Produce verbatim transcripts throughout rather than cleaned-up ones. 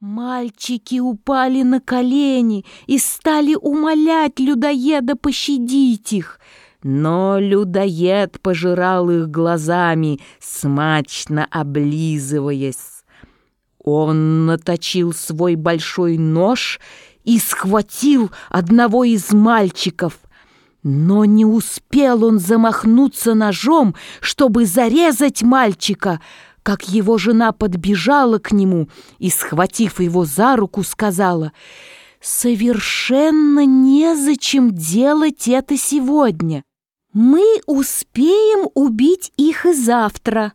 Мальчики упали на колени и стали умолять людоеда пощадить их. Но людоед пожирал их глазами, смачно облизываясь. Он наточил свой большой нож и схватил одного из мальчиков. Но не успел он замахнуться ножом, чтобы зарезать мальчика, как его жена подбежала к нему и, схватив его за руку, сказала: «Совершенно незачем делать это сегодня. Мы успеем убить их и завтра».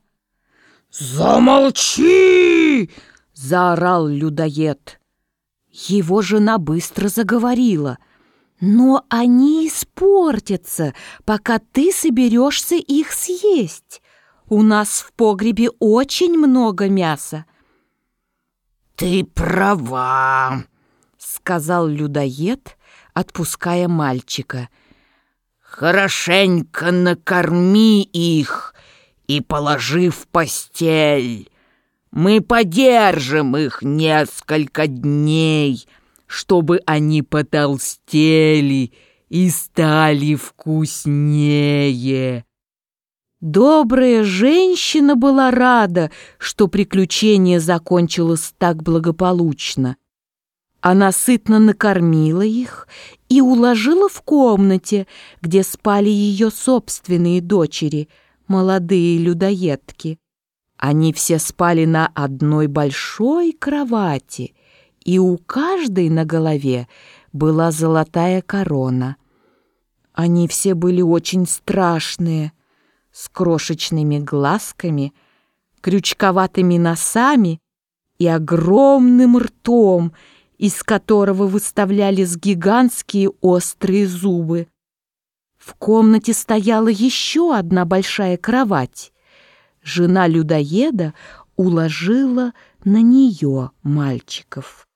«Замолчи!» — заорал людоед. Его жена быстро заговорила: «Но они испортятся, пока ты соберешься их съесть. У нас в погребе очень много мяса». «Ты права», — сказал людоед, отпуская мальчика. «Хорошенько накорми их и положи в постель. Мы подержим их несколько дней, чтобы они потолстели и стали вкуснее». Добрая женщина была рада, что приключение закончилось так благополучно. Она сытно накормила их и уложила в комнате, где спали ее собственные дочери, молодые людоедки. Они все спали на одной большой кровати, и у каждой на голове была золотая корона. Они все были очень страшные, с крошечными глазками, крючковатыми носами и огромным ртом, из которого выставлялись гигантские острые зубы. В комнате стояла еще одна большая кровать. Жена людоеда уложила на нее мальчиков.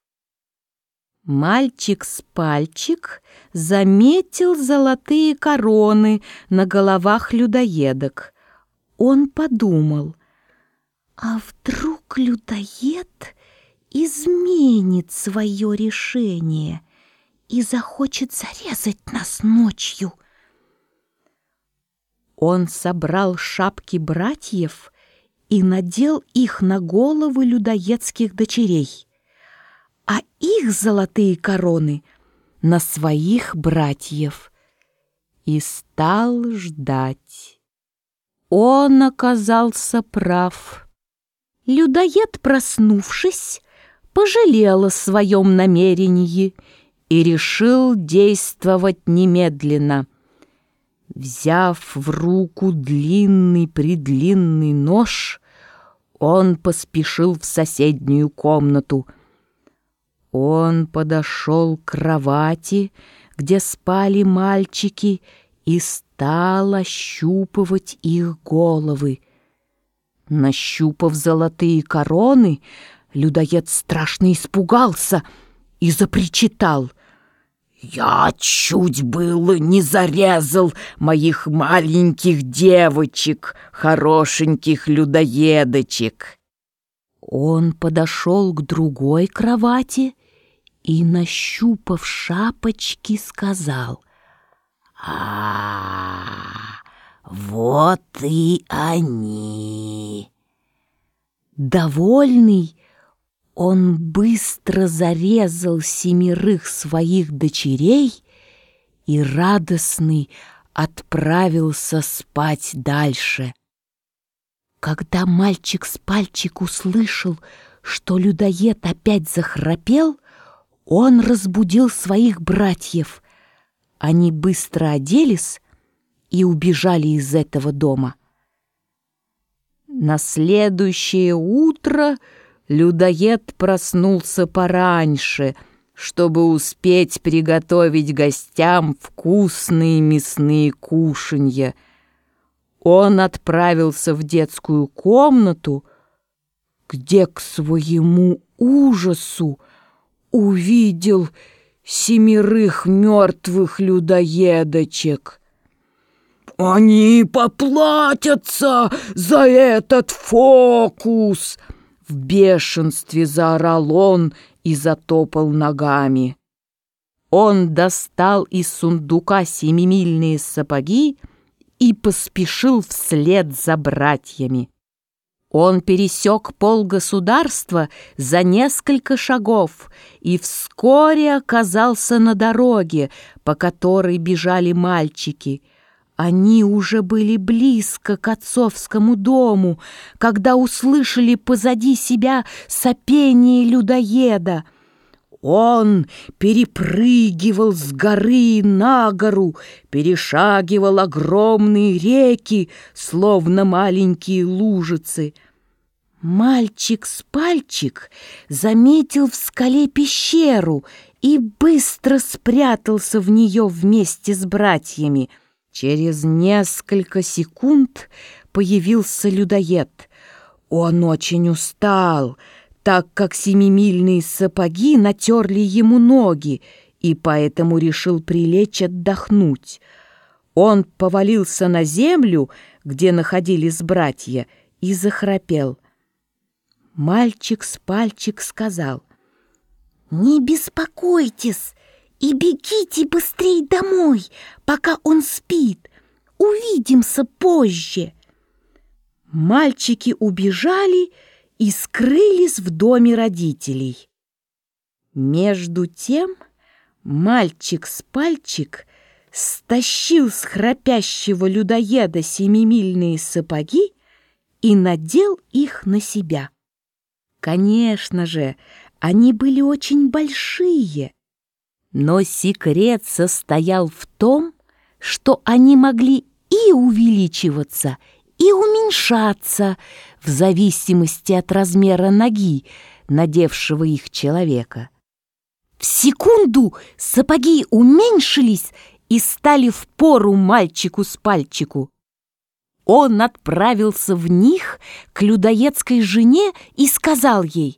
Мальчик-спальчик заметил золотые короны на головах людоедок. Он подумал: а вдруг людоед изменит свое решение и захочет зарезать нас ночью? Он собрал шапки братьев и надел их на головы людоедских дочерей, а их золотые короны на своих братьев, и стал ждать. Он оказался прав. Людоед, проснувшись, пожалел о своем намерении и решил действовать немедленно. Взяв в руку длинный-предлинный нож, он поспешил в соседнюю комнату. Он подошел к кровати, где спали мальчики, и стал ощупывать их головы. Нащупав золотые короны, людоед страшно испугался и запричитал: «Я чуть было не зарезал моих маленьких девочек, хорошеньких людоедочек». Он подошел к другой кровати и, нащупав шапочки, сказал: «А, вот и они». Довольный, он быстро зарезал семерых своих дочерей и, радостный, отправился спать дальше. Когда мальчик-спальчик услышал, что людоед опять захрапел, он разбудил своих братьев. Они быстро оделись и убежали из этого дома. На следующее утро людоед проснулся пораньше, чтобы успеть приготовить гостям вкусные мясные кушанья. Он отправился в детскую комнату, где, к своему ужасу, увидел семерых мертвых людоедочек. «Они поплатятся за этот фокус!» В бешенстве заорал он и затопал ногами. Он достал из сундука семимильные сапоги и поспешил вслед за братьями. Он пересек полгосударства за несколько шагов и вскоре оказался на дороге, по которой бежали мальчики. Они уже были близко к отцовскому дому, когда услышали позади себя сопение людоеда. Он перепрыгивал с горы на гору, перешагивал огромные реки, словно маленькие лужицы. Мальчик-спальчик заметил в скале пещеру и быстро спрятался в нее вместе с братьями. Через несколько секунд появился людоед. Он очень устал, так как семимильные сапоги натерли ему ноги, и поэтому решил прилечь отдохнуть. Он повалился на землю, где находились братья, и захрапел. Мальчик-спальчик сказал: «Не беспокойтесь и бегите быстрей домой, пока он спит. Увидимся позже». Мальчики убежали и скрылись в доме родителей. Между тем мальчик-спальчик стащил с храпящего людоеда семимильные сапоги и надел их на себя. Конечно же, они были очень большие, но секрет состоял в том, что они могли и увеличиваться, и уменьшаться в зависимости от размера ноги, надевшего их человека. В секунду сапоги уменьшились и стали впору мальчику-спальчику. Он отправился в них к людоедской жене и сказал ей: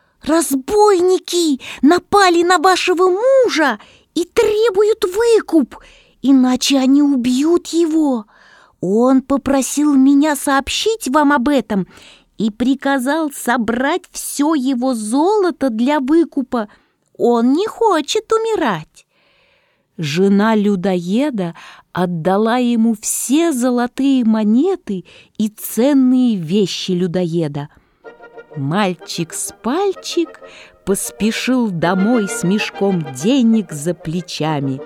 «Разбойники напали на вашего мужа и требуют выкуп, иначе они убьют его. Он попросил меня сообщить вам об этом и приказал собрать все его золото для выкупа. Он не хочет умирать». Жена людоеда отдала ему все золотые монеты и ценные вещи людоеда. Мальчик-спальчик поспешил домой с мешком денег за плечами.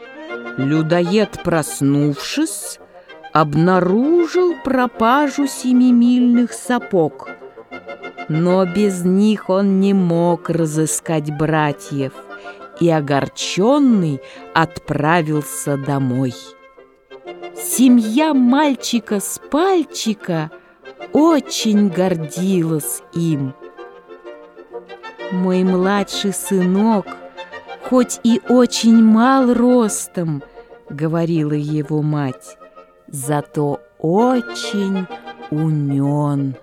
Людоед, проснувшись, обнаружил пропажу семимильных сапог. Но без них он не мог разыскать братьев, и огорченный отправился домой. Семья мальчика-спальчика очень гордилась им. «Мой младший сынок, хоть и очень мал ростом, — говорила его мать, — зато очень умен».